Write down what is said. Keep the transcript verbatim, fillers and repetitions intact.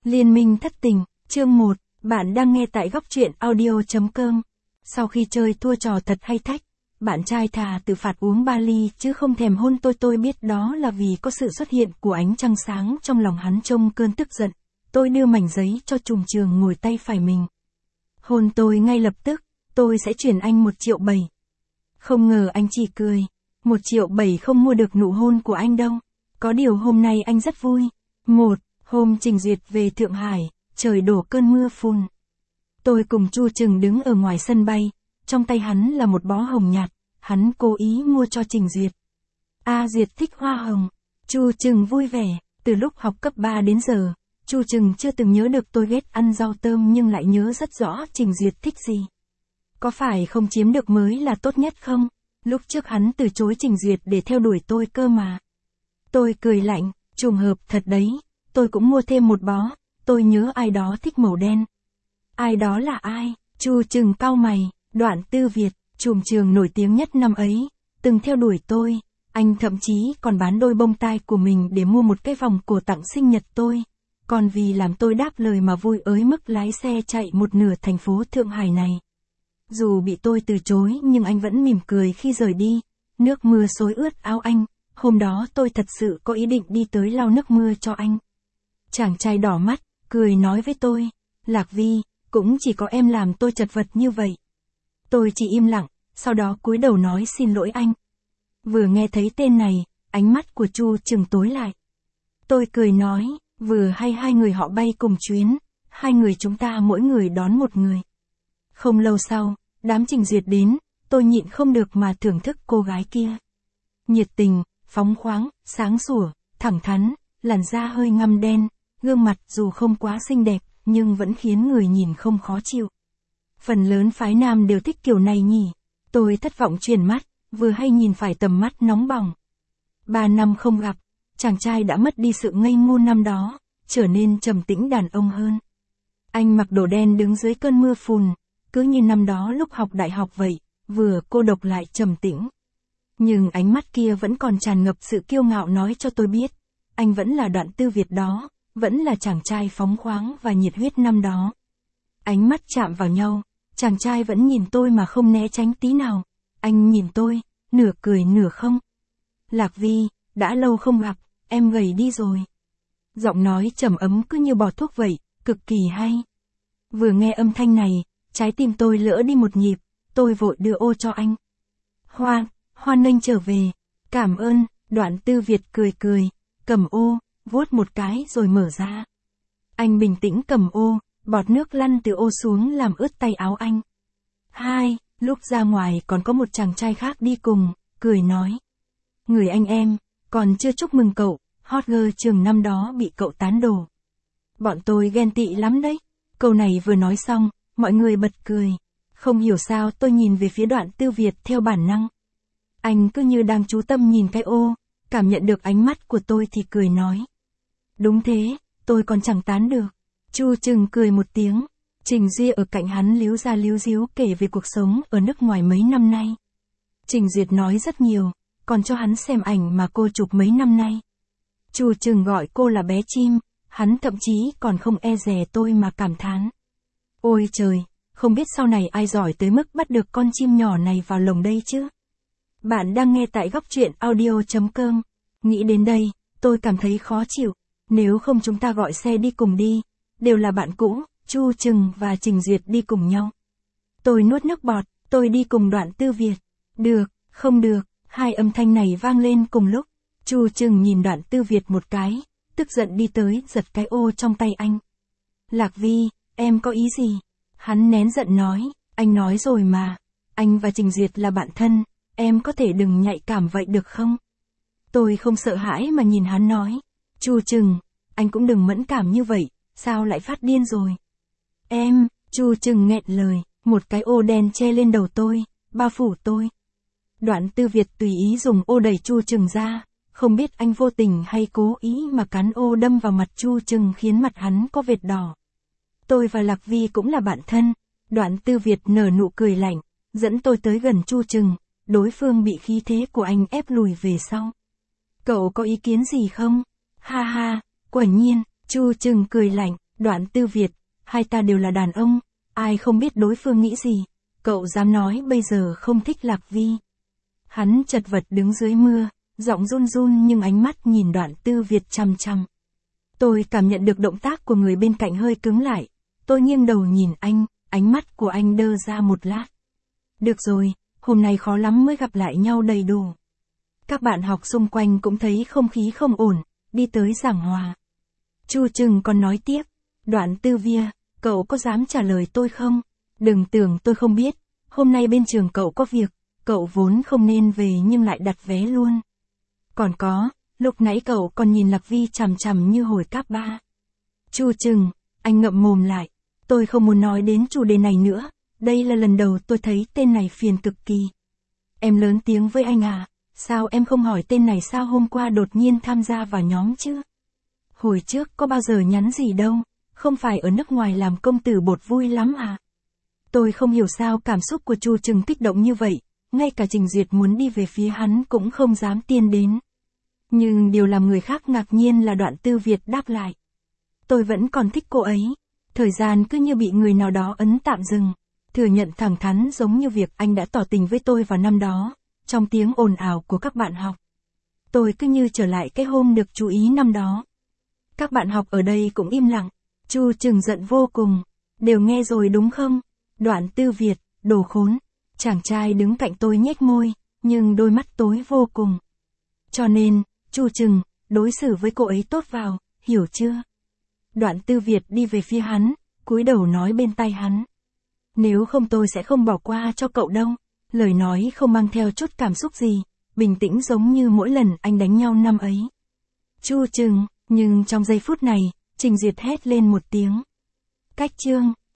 Liên minh thất tình, chương một, bạn đang nghe tại góc truyện audio.com. Sau khi chơi thua trò thật hay thách, bạn trai thà tự phạt uống ba ly chứ không thèm hôn tôi. Tôi biết đó là vì có sự xuất hiện của ánh trăng sáng trong lòng hắn. Trong cơn tức giận, tôi đưa mảnh giấy cho trùm trường ngồi tay phải mình. Hôn tôi ngay lập tức, tôi sẽ chuyển anh một triệu bảy. Không ngờ anh chỉ cười. Một triệu bảy không mua được nụ hôn của anh đâu. Có điều hôm nay anh rất vui. Một, hôm Trình Duyệt về Thượng Hải, trời đổ cơn mưa phùn. Tôi cùng Chu Trừng đứng ở ngoài sân bay, trong tay hắn là một bó hồng nhạt, hắn cố ý mua cho Trình Duyệt. A Duyệt thích hoa hồng. Chu Trừng vui vẻ, từ lúc học cấp ba đến giờ, Chu Trừng chưa từng nhớ được tôi ghét ăn rau tơm nhưng lại nhớ rất rõ Trình Duyệt thích gì. Có phải không chiếm được mới là tốt nhất không? Lúc trước hắn từ chối Trình Duyệt để theo đuổi tôi cơ mà. Tôi cười lạnh, trùng hợp thật đấy, tôi cũng mua thêm một bó, tôi nhớ ai đó thích màu đen. Ai đó là ai? Chu Trừng cau mày. Đoạn Tư Việt, trùm trường nổi tiếng nhất năm ấy, từng theo đuổi tôi, anh thậm chí còn bán đôi bông tai của mình để mua một cái vòng cổ tặng sinh nhật tôi. Còn vì làm tôi đáp lời mà vui ới mức lái xe chạy một nửa thành phố Thượng Hải này. Dù bị tôi từ chối nhưng anh vẫn mỉm cười khi rời đi, nước mưa xối ướt áo anh, hôm đó tôi thật sự có ý định đi tới lau nước mưa cho anh. Chàng trai đỏ mắt, cười nói với tôi, Lạc Vi, cũng chỉ có em làm tôi chật vật như vậy. Tôi chỉ im lặng, sau đó cúi đầu nói xin lỗi anh. Vừa nghe thấy tên này, ánh mắt của Chu Trừng tối lại. Tôi cười nói, vừa hay hai người họ bay cùng chuyến, hai người chúng ta mỗi người đón một người. Không lâu sau, đám Trình Duyệt đến, tôi nhịn không được mà thưởng thức cô gái kia. Nhiệt tình, phóng khoáng, sáng sủa, thẳng thắn, làn da hơi ngăm đen, gương mặt dù không quá xinh đẹp, nhưng vẫn khiến người nhìn không khó chịu. Phần lớn phái nam đều thích kiểu này nhỉ. Tôi thất vọng chuyển mắt, vừa hay nhìn phải tầm mắt nóng bỏng. Ba năm không gặp, chàng trai đã mất đi sự ngây ngô năm đó, trở nên trầm tĩnh đàn ông hơn. Anh mặc đồ đen đứng dưới cơn mưa phùn, cứ như năm đó lúc học đại học vậy, vừa cô độc lại trầm tĩnh. Nhưng ánh mắt kia vẫn còn tràn ngập sự kiêu ngạo nói cho tôi biết, anh vẫn là Đoạn Tư Việt đó, vẫn là chàng trai phóng khoáng và nhiệt huyết năm đó. Ánh mắt chạm vào nhau, chàng trai vẫn nhìn tôi mà không né tránh tí nào. Anh nhìn tôi, nửa cười nửa không. Lạc Vi, đã lâu không gặp, em gầy đi rồi. Giọng nói trầm ấm cứ như bỏ thuốc vậy, cực kỳ hay. Vừa nghe âm thanh này, trái tim tôi lỡ đi một nhịp, tôi vội đưa ô cho anh. Hoan, hoan nghênh trở về. Cảm ơn. Đoạn Tư Việt cười cười, cầm ô, vuốt một cái rồi mở ra. Anh bình tĩnh cầm ô, bọt nước lăn từ ô xuống làm ướt tay áo anh. Hai, lúc ra ngoài còn có một chàng trai khác đi cùng, cười nói. Người anh em, còn chưa chúc mừng cậu, hot girl trường năm đó bị cậu tán đổ. Bọn tôi ghen tị lắm đấy. Câu này vừa nói xong, mọi người bật cười. Không hiểu sao tôi nhìn về phía Đoạn Tư Việt theo bản năng. Anh cứ như đang chú tâm nhìn cái ô, cảm nhận được ánh mắt của tôi thì cười nói. Đúng thế, tôi còn chẳng tán được. Chu Trừng cười một tiếng, Trình Duy ở cạnh hắn líu ra líu díu kể về cuộc sống ở nước ngoài mấy năm nay. Trình Duyệt nói rất nhiều, còn cho hắn xem ảnh mà cô chụp mấy năm nay. Chu Trừng gọi cô là bé chim, hắn thậm chí còn không e dè tôi mà cảm thán. Ôi trời, không biết sau này ai giỏi tới mức bắt được con chim nhỏ này vào lồng đây chứ. Bạn đang nghe tại góc truyện audio.com. Nghĩ đến đây, tôi cảm thấy khó chịu, nếu không chúng ta gọi xe đi cùng đi. Đều là bạn cũ, Chu Trừng và Trình Duyệt đi cùng nhau. Tôi nuốt nước bọt, tôi đi cùng Đoạn Tư Việt. Được, không được, hai âm thanh này vang lên cùng lúc. Chu Trừng nhìn Đoạn Tư Việt một cái, tức giận đi tới giật cái ô trong tay anh. Lạc Vi, em có ý gì? Hắn nén giận nói, anh nói rồi mà, anh và Trình Duyệt là bạn thân, em có thể đừng nhạy cảm vậy được không? Tôi không sợ hãi mà nhìn hắn nói, Chu Trừng, anh cũng đừng mẫn cảm như vậy. Sao lại phát điên rồi? Em, Chu Trừng nghẹn lời, một cái ô đen che lên đầu tôi, bao phủ tôi. Đoạn Tư Việt tùy ý dùng ô đẩy Chu Trừng ra, không biết anh vô tình hay cố ý mà cán ô đâm vào mặt Chu Trừng khiến mặt hắn có vệt đỏ. Tôi và Lạc Vi cũng là bạn thân. Đoạn Tư Việt nở nụ cười lạnh, dẫn tôi tới gần Chu Trừng, đối phương bị khí thế của anh ép lùi về sau. Cậu có ý kiến gì không? Ha ha, quả nhiên. Chu Trừng cười lạnh, Đoạn Tư Việt, hai ta đều là đàn ông, ai không biết đối phương nghĩ gì, cậu dám nói bây giờ không thích Lạc Vi. Hắn chật vật đứng dưới mưa, giọng run run nhưng ánh mắt nhìn Đoạn Tư Việt chằm chằm. Tôi cảm nhận được động tác của người bên cạnh hơi cứng lại, tôi nghiêng đầu nhìn anh, ánh mắt của anh đơ ra một lát. Được rồi, hôm nay khó lắm mới gặp lại nhau đầy đủ. Các bạn học xung quanh cũng thấy không khí không ổn, đi tới giảng hòa. Chu Trừng còn nói tiếp, Đoạn Tư Via, cậu có dám trả lời tôi không? Đừng tưởng tôi không biết, hôm nay bên trường cậu có việc, cậu vốn không nên về nhưng lại đặt vé luôn. Còn có, lúc nãy cậu còn nhìn Lạc Vi chằm chằm như hồi cấp ba. Chu Trừng, anh ngậm mồm lại, tôi không muốn nói đến chủ đề này nữa, đây là lần đầu tôi thấy tên này phiền cực kỳ. Em lớn tiếng với anh à, sao em không hỏi tên này sao hôm qua đột nhiên tham gia vào nhóm chứ? Hồi trước có bao giờ nhắn gì đâu, không phải ở nước ngoài làm công tử bột vui lắm à? Tôi không hiểu sao cảm xúc của Chu Trừng kích động như vậy, ngay cả Trình Duyệt muốn đi về phía hắn cũng không dám tiến đến. Nhưng điều làm người khác ngạc nhiên là Đoạn Tư Việt đáp lại. Tôi vẫn còn thích cô ấy. Thời gian cứ như bị người nào đó ấn tạm dừng. Thừa nhận thẳng thắn giống như việc anh đã tỏ tình với tôi vào năm đó, trong tiếng ồn ào của các bạn học. Tôi cứ như trở lại cái hôm được chú ý năm đó. Các bạn học ở đây cũng im lặng. Chu Trừng giận vô cùng. Đều nghe rồi đúng không? Đoạn Tư Việt, đồ khốn. Chàng trai đứng cạnh tôi nhếch môi, nhưng đôi mắt tối vô cùng. Cho nên, Chu Trừng, đối xử với cô ấy tốt vào, hiểu chưa? Đoạn Tư Việt đi về phía hắn, cúi đầu nói bên tai hắn. Nếu không tôi sẽ không bỏ qua cho cậu đâu. Lời nói không mang theo chút cảm xúc gì, bình tĩnh giống như mỗi lần anh đánh nhau năm ấy. Chu Trừng, nhưng trong giây phút này, Trình Duyệt hét lên một tiếng. Cách chương.